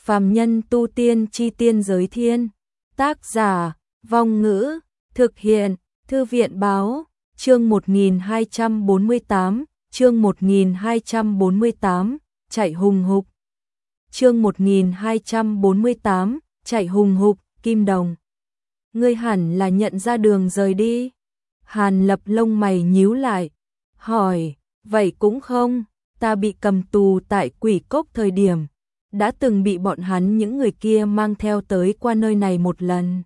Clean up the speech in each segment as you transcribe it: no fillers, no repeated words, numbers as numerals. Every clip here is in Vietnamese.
Phàm nhân tu tiên chi tiên giới thiên. Tác giả, Vong Ngữ, thực hiện, Thư viện Báo, chương 1248, chương 1248, chạy hùng hục. Chương 1248, chạy hùng hục, Kim Đồng. Ngươi hẳn là nhận ra đường rời đi. Hàn Lập lông mày nhíu lại, hỏi, vậy cũng không, ta bị cầm tù tại Quỷ Cốc thời điểm, đã từng bị bọn hắn những người kia mang theo tới qua nơi này một lần.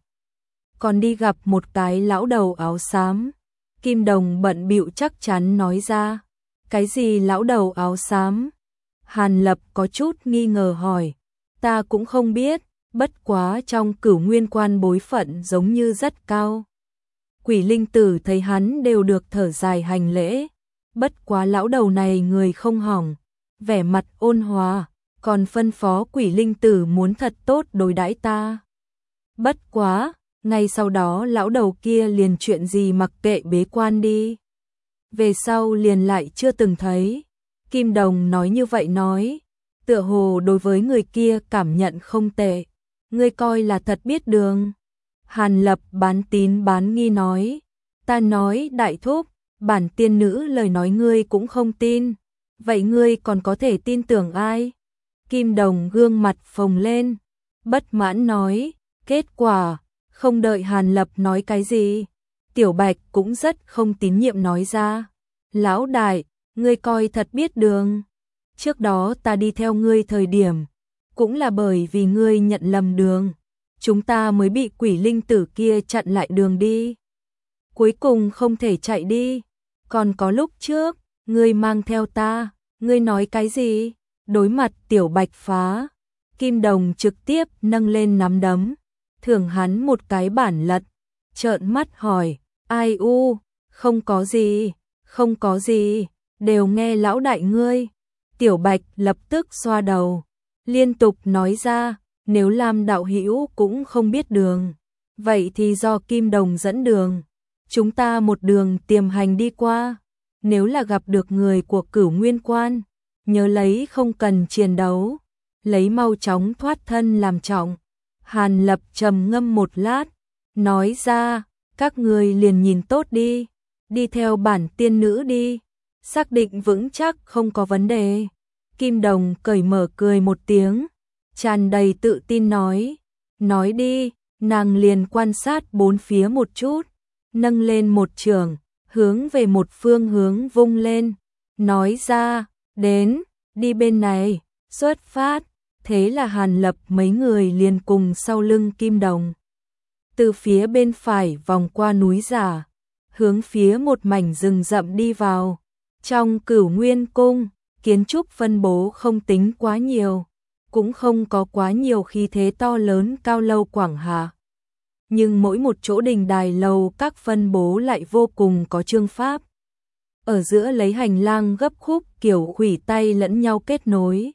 Còn đi gặp một cái lão đầu áo xám. Kim Đồng bận bịu chắc chắn nói ra. Cái gì lão đầu áo xám? Hàn Lập có chút nghi ngờ hỏi. Ta cũng không biết, bất quá trong Cửu Nguyên Quan bối phận giống như rất cao. Quỷ Linh Tử thấy hắn đều được thở dài hành lễ. Bất quá lão đầu này người không hỏng, vẻ mặt ôn hòa, còn phân phó Quỷ Linh Tử muốn thật tốt đối đãi ta. Bất quá, ngay sau đó lão đầu kia liền chuyện gì mặc kệ bế quan đi. Về sau liền lại chưa từng thấy. Kim Đồng nói như vậy nói, tựa hồ đối với người kia cảm nhận không tệ. Ngươi coi là thật biết đường. Hàn Lập bán tín bán nghi nói, ta nói đại thúc, bản tiên nữ lời nói ngươi cũng không tin, vậy ngươi còn có thể tin tưởng ai? Kim Đồng gương mặt phồng lên, bất mãn nói, kết quả, không đợi Hàn Lập nói cái gì, Tiểu Bạch cũng rất không tín nhiệm nói ra, lão đại, ngươi coi thật biết đường, trước đó ta đi theo ngươi thời điểm, cũng là bởi vì ngươi nhận lầm đường, chúng ta mới bị Quỷ Linh Tử kia chặn lại đường đi. Cuối cùng không thể chạy đi, còn có lúc trước, ngươi mang theo ta, ngươi nói cái gì? Đối mặt Tiểu Bạch phá, Kim Đồng trực tiếp nâng lên nắm đấm, thưởng hắn một cái bản lật, trợn mắt hỏi, ai u, không có gì, không có gì, đều nghe lão đại ngươi. Tiểu Bạch lập tức xoa đầu, liên tục nói ra, nếu Lam đạo hữu cũng không biết đường, vậy thì do Kim Đồng dẫn đường, chúng ta một đường tiềm hành đi qua, nếu là gặp được người của Cửu Nguyên Quan, nhớ lấy không cần chiến đấu, lấy mau chóng thoát thân làm trọng. Hàn Lập trầm ngâm một lát, nói ra, các người liền nhìn tốt đi, đi theo bản tiên nữ đi, xác định vững chắc không có vấn đề. Kim Đồng cởi mở cười một tiếng, tràn đầy tự tin nói đi, nàng liền quan sát bốn phía một chút, nâng lên một chưởng, hướng về một phương hướng vung lên, nói ra, đến, đi bên này, xuất phát. Thế là Hàn Lập mấy người liền cùng sau lưng Kim Đồng. Từ phía bên phải vòng qua núi giả, hướng phía một mảnh rừng rậm đi vào. Trong Cửu Nguyên Cung, kiến trúc phân bố không tính quá nhiều, cũng không có quá nhiều khí thế to lớn cao lâu quảng hà. Nhưng mỗi một chỗ đình đài lầu các phân bố lại vô cùng có chương pháp. Ở giữa lấy hành lang gấp khúc kiểu khuỷu tay lẫn nhau kết nối.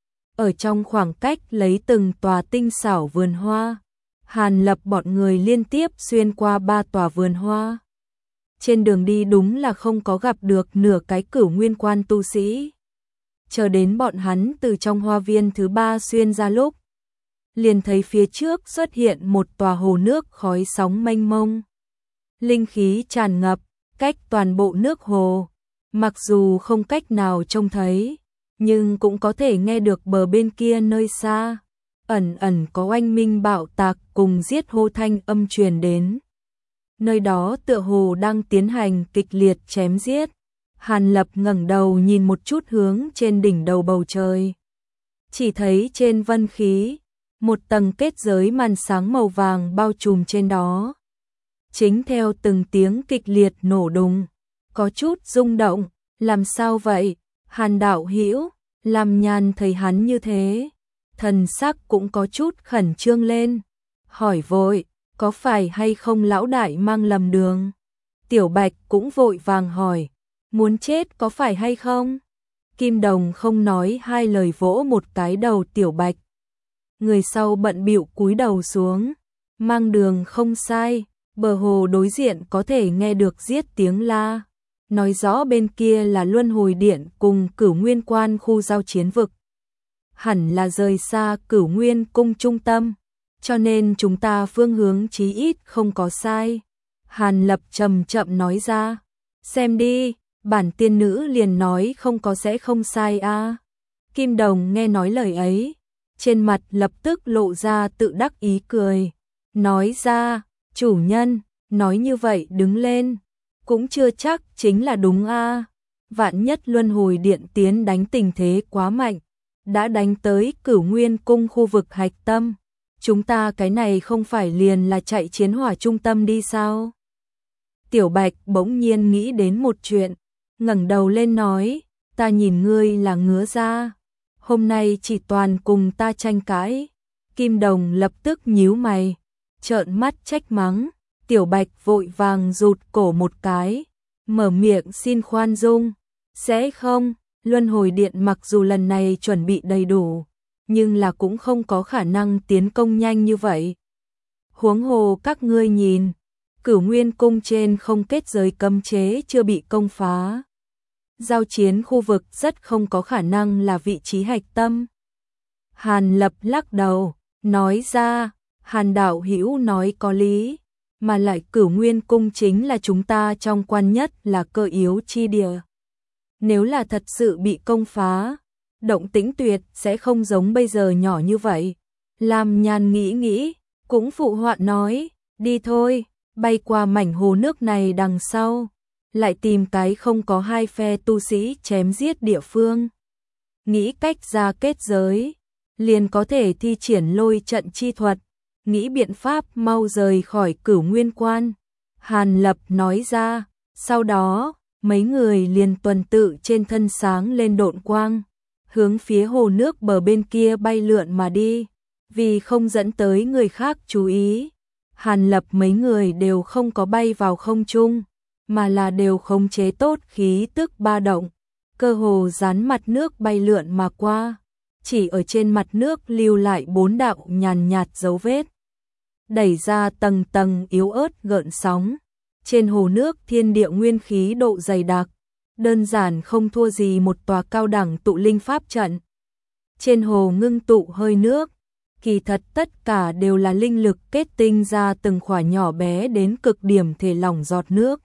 Ở trong khoảng cách lấy từng tòa tinh xảo vườn hoa, Hàn Lập bọn người liên tiếp xuyên qua 3 tòa vườn hoa. Trên đường đi đúng là không có gặp được nửa cái Cửu Nguyên Quan tu sĩ. Chờ đến bọn hắn từ trong hoa viên thứ 3 xuyên ra lúc, liền thấy phía trước xuất hiện một tòa hồ nước khói sóng mênh mông. Linh khí tràn ngập, cách toàn bộ nước hồ, mặc dù không cách nào trông thấy, nhưng cũng có thể nghe được bờ bên kia nơi xa, ẩn ẩn có oanh minh bạo tạc cùng giết hô thanh âm truyền đến. Nơi đó tựa hồ đang tiến hành kịch liệt chém giết. Hàn Lập ngẩng đầu nhìn một chút hướng trên đỉnh đầu bầu trời. Chỉ thấy trên vân khí, một tầng kết giới màn sáng màu vàng bao trùm trên đó. Chính theo từng tiếng kịch liệt nổ đùng, có chút rung động, làm sao vậy? Hàn đạo hữu, Lam Nhan thấy hắn như thế, thần sắc cũng có chút khẩn trương lên, hỏi vội, có phải hay không lão đại mang lầm đường? Tiểu Bạch cũng vội vàng hỏi, muốn chết có phải hay không? Kim Đồng không nói hai lời vỗ một cái đầu Tiểu Bạch. Người sau bận bịu cúi đầu xuống, mang đường không sai, bờ hồ đối diện có thể nghe được giết tiếng la. Nói rõ bên kia là Luân Hồi Điện cùng Cửu Nguyên Quan khu giao chiến vực. hẳn là rời xa Cửu Nguyên cung trung tâm, cho nên chúng ta phương hướng chí ít không có sai. Hàn Lập chậm chậm nói ra, xem đi, bản tiên nữ liền nói không có sẽ không sai a. Kim Đồng nghe nói lời ấy, trên mặt lập tức lộ ra tự đắc ý cười, nói ra, chủ nhân, nói như vậy đứng lên, cũng chưa chắc chính là đúng a. Vạn nhất luân hồi điện tiến đánh tình thế quá mạnh, đã đánh tới Cửu Nguyên cung khu vực hạch tâm, chúng ta cái này không phải liền là chạy chiến hỏa trung tâm đi sao? Tiểu Bạch bỗng nhiên nghĩ đến một chuyện, ngẩng đầu lên nói, ta nhìn ngươi là ngứa ra, hôm nay chỉ toàn cùng ta tranh cãi. Kim Đồng lập tức nhíu mày, trợn mắt trách mắng, Tiểu Bạch vội vàng rụt cổ một cái, mở miệng xin khoan dung, sẽ không, luân hồi điện mặc dù lần này chuẩn bị đầy đủ, nhưng là cũng không có khả năng tiến công nhanh như vậy. Huống hồ các ngươi nhìn, Cửu Nguyên cung trên không kết giới cấm chế chưa bị công phá. Giao chiến khu vực rất không có khả năng là vị trí hạch tâm. Hàn Lập lắc đầu, nói ra, Hàn đạo hữu nói có lý, mà lại Cửu Nguyên cung chính là chúng ta trong quan nhất là cơ yếu chi địa. Nếu là thật sự bị công phá, động tĩnh tuyệt sẽ không giống bây giờ nhỏ như vậy. Lam Nhan nghĩ nghĩ, cũng phụ họa nói, đi thôi, bay qua mảnh hồ nước này đằng sau, lại tìm cái không có hai phe tu sĩ chém giết địa phương. Nghĩ cách ra kết giới, liền có thể thi triển lôi trận chi thuật, nghĩ biện pháp mau rời khỏi Cửu Nguyên quan. Hàn Lập nói ra, sau đó, mấy người liền tuần tự trên thân sáng lên độn quang, hướng phía hồ nước bờ bên kia bay lượn mà đi, vì không dẫn tới người khác chú ý. Hàn Lập mấy người đều không có bay vào không trung, mà là đều khống chế tốt khí tức ba động, cơ hồ dán mặt nước bay lượn mà qua, chỉ ở trên mặt nước lưu lại 4 đạo nhàn nhạt dấu vết, đẩy ra tầng tầng yếu ớt gợn sóng. Trên hồ nước thiên địa nguyên khí độ dày đặc, đơn giản không thua gì một tòa cao đẳng tụ linh pháp trận. Trên hồ ngưng tụ hơi nước, kỳ thật tất cả đều là linh lực kết tinh ra từng khỏa nhỏ bé đến cực điểm thể lỏng giọt nước.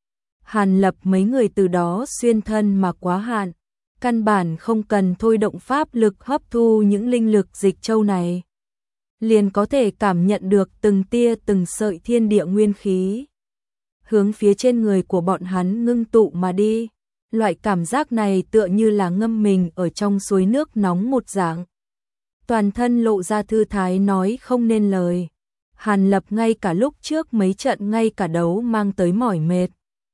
Hàn Lập mấy người từ đó xuyên thân mà quá hạn, căn bản không cần thôi động pháp lực hấp thu những linh lực dịch châu này, liền có thể cảm nhận được từng tia từng sợi thiên địa nguyên khí hướng phía trên người của bọn hắn ngưng tụ mà đi. Loại cảm giác này tựa như là ngâm mình ở trong suối nước nóng một dạng. Toàn thân lộ ra thư thái nói không nên lời. Hàn Lập ngay cả lúc trước mấy trận ngay cả đấu mang tới mỏi mệt,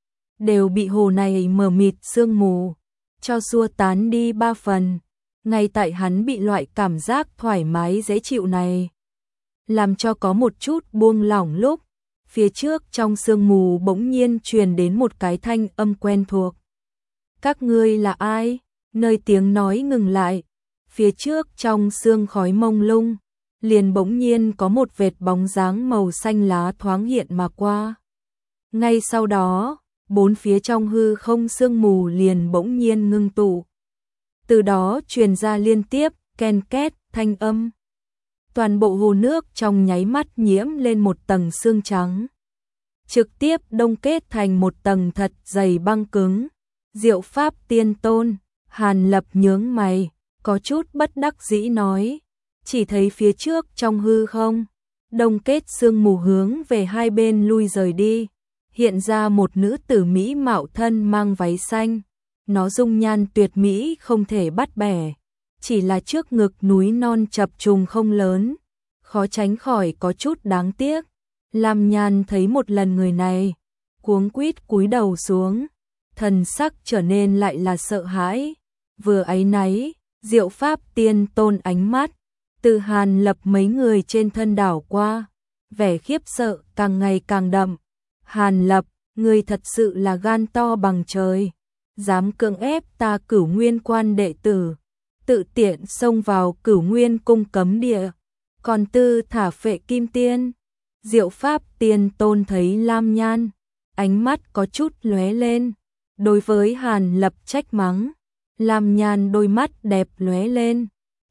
đều bị hồ này mờ mịt sương mù cho xua tán đi 3 phần. Ngay tại hắn bị loại cảm giác thoải mái dễ chịu này làm cho có một chút buông lỏng lúc, phía trước trong sương mù bỗng nhiên truyền đến một cái thanh âm quen thuộc. Các ngươi là ai? Nơi tiếng nói ngừng lại, phía trước trong sương khói mông lung, liền bỗng nhiên có một vệt bóng dáng màu xanh lá thoáng hiện mà qua. Ngay sau đó, 4 phía trong hư không sương mù liền bỗng nhiên ngưng tụ. Từ đó truyền ra liên tiếp, ken két, thanh âm. Toàn bộ hồ nước trong nháy mắt nhiễm lên một tầng sương trắng, trực tiếp đông kết thành một tầng thật dày băng cứng. Diệu pháp tiên tôn, Hàn Lập nhướng mày, có chút bất đắc dĩ nói, chỉ thấy phía trước trong hư không, đông kết sương mù hướng về hai bên lui rời đi, hiện ra một nữ tử mỹ mạo thân mang váy xanh, nó dung nhan tuyệt mỹ không thể bắt bẻ, chỉ là trước ngực núi non chập trùng không lớn, khó tránh khỏi có chút đáng tiếc. Lam Nhan thấy một lần người này, cuống quýt cúi đầu xuống, thần sắc trở nên lại là sợ hãi, vừa áy náy. Diệu pháp tiên tôn ánh mắt từ Hàn Lập mấy người trên thân đảo qua, vẻ khiếp sợ càng ngày càng đậm. Hàn Lập, ngươi thật sự là gan to bằng trời, dám cưỡng ép ta Cửu Nguyên quan đệ tử, tự tiện xông vào Cửu Nguyên cung cấm địa, còn tư thả phệ kim tiên. Diệu pháp tiên tôn thấy Lam Nhan, ánh mắt có chút lóe lên, đối với Hàn Lập trách mắng. Lam Nhan đôi mắt đẹp lóe lên,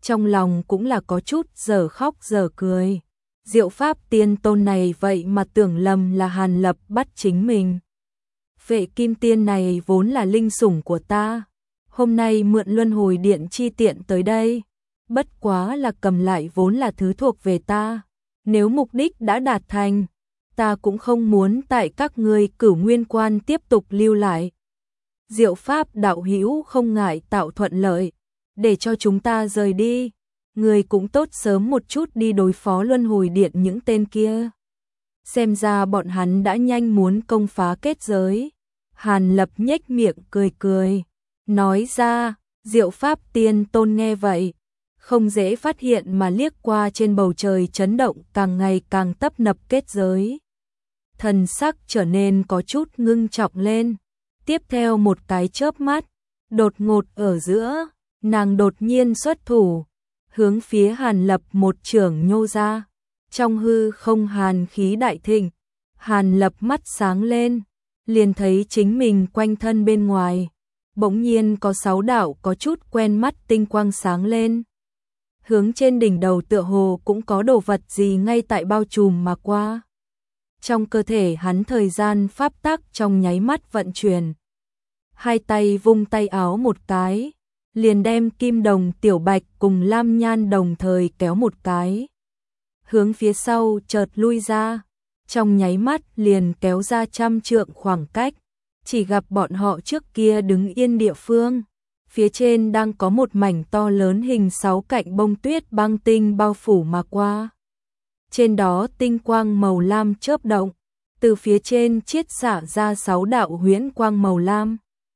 trong lòng cũng là có chút giờ khóc giờ cười. Diệu pháp tiên tôn này vậy mà tưởng lầm là Hàn Lập bắt chính mình. Vệ kim tiên này vốn là linh sủng của ta, hôm nay mượn luân hồi điện chi tiện tới đây, bất quá là cầm lại vốn là thứ thuộc về ta, nếu mục đích đã đạt thành, ta cũng không muốn tại các ngươi Cửu Nguyên Quan tiếp tục lưu lại. Diệu pháp đạo hữu không ngại tạo thuận lợi, để cho chúng ta rời đi, người cũng tốt sớm một chút đi đối phó luân hồi điện những tên kia. Xem ra bọn hắn đã nhanh muốn công phá kết giới. Hàn Lập nhếch miệng cười cười, nói ra. Diệu pháp tiên tôn nghe vậy, không dễ phát hiện mà liếc qua trên bầu trời chấn động càng ngày càng tấp nập kết giới. Thần sắc trở nên có chút ngưng trọng lên. Tiếp theo một cái chớp mắt, đột ngột ở giữa, nàng đột nhiên xuất thủ, hướng phía Hàn Lập một chưởng nhô ra. Trong hư không hàn khí đại thịnh, Hàn Lập mắt sáng lên, liền thấy chính mình quanh thân bên ngoài, bỗng nhiên có 6 đạo có chút quen mắt tinh quang sáng lên. Hướng trên đỉnh đầu tựa hồ cũng có đồ vật gì ngay tại bao trùm mà qua. Trong cơ thể hắn thời gian pháp tắc trong nháy mắt vận chuyển. Hai tay vung tay áo một cái, liền đem Kim Đồng Tiểu Bạch cùng Lam Nhan đồng thời kéo một cái. Hướng phía sau chợt lui ra, trong nháy mắt liền kéo ra 100 trượng khoảng cách, chỉ gặp bọn họ trước kia đứng yên địa phương. Phía trên đang có một mảnh to lớn hình 6 cạnh bông tuyết băng tinh bao phủ mà qua. Trên đó tinh quang màu lam chớp động, từ phía trên chiết xạ ra 6 đạo huyễn quang màu lam.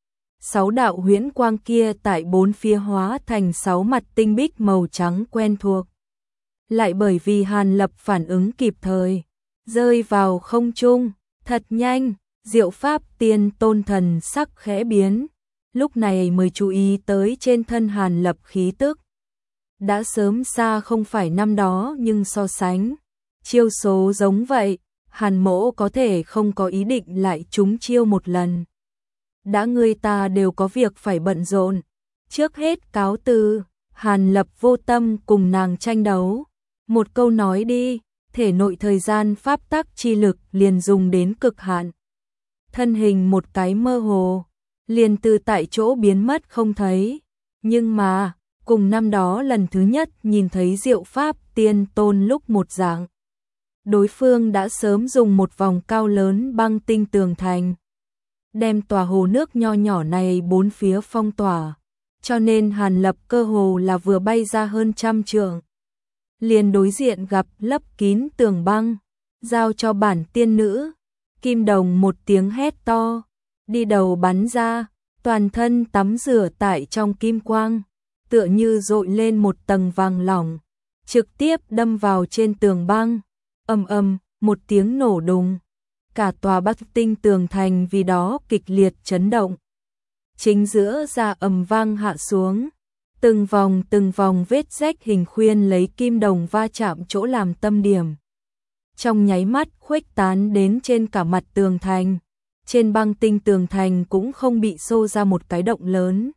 6 đạo huyễn quang kia tại bốn phía hóa thành 6 mặt tinh bích màu trắng quen thuộc. Lại bởi vì Hàn Lập phản ứng kịp thời, rơi vào không trung, thật nhanh, Diệu pháp tiên tôn thần sắc khẽ biến, lúc này mới chú ý tới trên thân Hàn Lập khí tức. Đã sớm xa không phải năm đó nhưng so sánh, chiêu số giống vậy, Hàn mỗ có thể không có ý định lại trúng chiêu một lần. Đã người ta đều có việc phải bận rộn, trước hết cáo từ. Hàn Lập vô tâm cùng nàng tranh đấu, một câu nói đi, thể nội thời gian pháp tắc chi lực liền dùng đến cực hạn. Thân hình một cái mơ hồ, liền từ tại chỗ biến mất không thấy. Nhưng mà, cùng năm đó lần thứ nhất nhìn thấy Diệu pháp tiên tôn lúc một dạng, đối phương đã sớm dùng một vòng cao lớn băng tinh tường thành, đem tòa hồ nước nho nhỏ này bốn phía phong tỏa, cho nên Hàn Lập cơ hồ là vừa bay ra hơn 100 trượng, liền đối diện gặp lấp kín tường băng, giao cho bản tiên nữ. Kim Đồng một tiếng hét to, đi đầu bắn ra, toàn thân tắm rửa tại trong kim quang, tựa như dội lên một tầng vàng lỏng, trực tiếp đâm vào trên tường băng. Ầm ầm, một tiếng nổ đùng, cả tòa Bắc Tinh tường thành vì đó kịch liệt chấn động. Chính giữa ra ầm vang hạ xuống, từng vòng vết rách hình khuyên lấy kim đồng va chạm chỗ làm tâm điểm. Trong nháy mắt khuếch tán đến trên cả mặt tường thành, trên băng tinh tường thành cũng không bị xô ra một cái động lớn,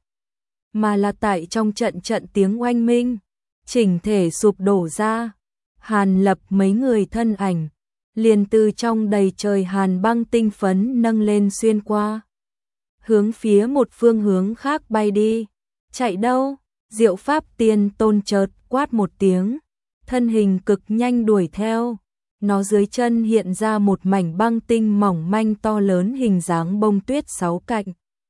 mà là tại trong trận tiếng oanh minh, chỉnh thể sụp đổ ra. Hàn Lập mấy người thân ảnh, liền từ trong đầy trời hàn băng tinh phấn nâng lên xuyên qua, hướng phía một phương hướng khác bay đi. Chạy đâu? Diệu pháp tiên tôn chợt quát một tiếng, thân hình cực nhanh đuổi theo. Nó dưới chân hiện ra một mảnh băng tinh mỏng manh to lớn hình dáng bông tuyết 6 cạnh.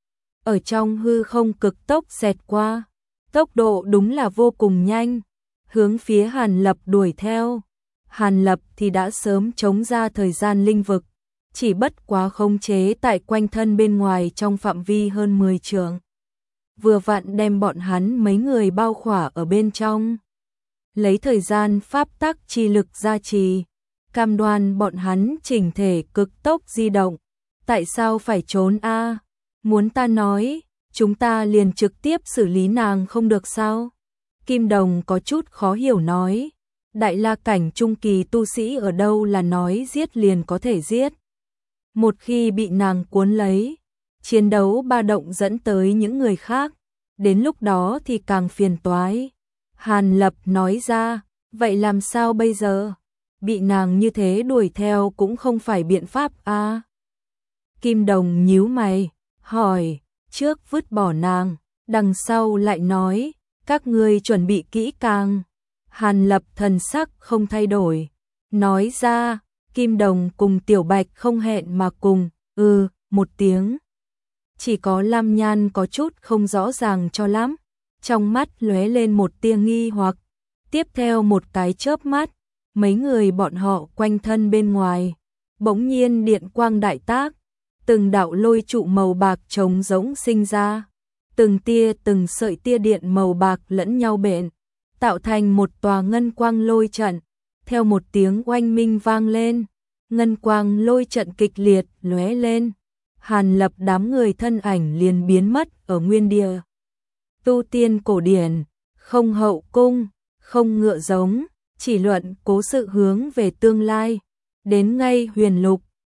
Ở trong hư không cực tốc xẹt qua, tốc độ đúng là vô cùng nhanh, hướng phía Hàn Lập đuổi theo. Hàn Lập thì đã sớm chống ra thời gian linh vực, chỉ bất quá khống chế tại quanh thân bên ngoài trong phạm vi hơn 10 trượng. Vừa vặn đem bọn hắn mấy người bao khỏa ở bên trong. Lấy thời gian pháp tắc chi lực gia trì, cam đoan bọn hắn chỉnh thể cực tốc di động. Tại sao phải trốn a? Muốn ta nói, chúng ta liền trực tiếp xử lý nàng không được sao? Kim Đồng có chút khó hiểu nói. Đại la cảnh trung kỳ tu sĩ ở đâu là nói giết liền có thể giết. Một khi bị nàng cuốn lấy, chiến đấu ba động dẫn tới những người khác, đến lúc đó thì càng phiền toái. Hàn Lập nói ra, vậy làm sao bây giờ? Bị nàng như thế đuổi theo cũng không phải biện pháp a. Kim Đồng nhíu mày, hỏi, trước vứt bỏ nàng, đằng sau lại nói, các ngươi chuẩn bị kỹ càng. Hàn Lập thần sắc không thay đổi, nói ra, Kim Đồng cùng Tiểu Bạch không hẹn mà cùng, một tiếng. Chỉ có Lam Nhan có chút không rõ ràng cho lắm, trong mắt lóe lên một tia nghi hoặc, tiếp theo một cái chớp mắt, mấy người bọn họ quanh thân bên ngoài, bỗng nhiên điện quang đại tác, từng đạo lôi trụ màu bạc trống rỗng sinh ra, từng sợi tia điện màu bạc lẫn nhau bện, tạo thành một tòa ngân quang lôi trận, theo một tiếng oanh minh vang lên, ngân quang lôi trận kịch liệt lóe lên, Hàn Lập đám người thân ảnh liền biến mất ở nguyên địa. Tu tiên cổ điển, không hậu cung, không ngựa giống, chỉ luận cố sự hướng về tương lai, đến ngay huyền lục,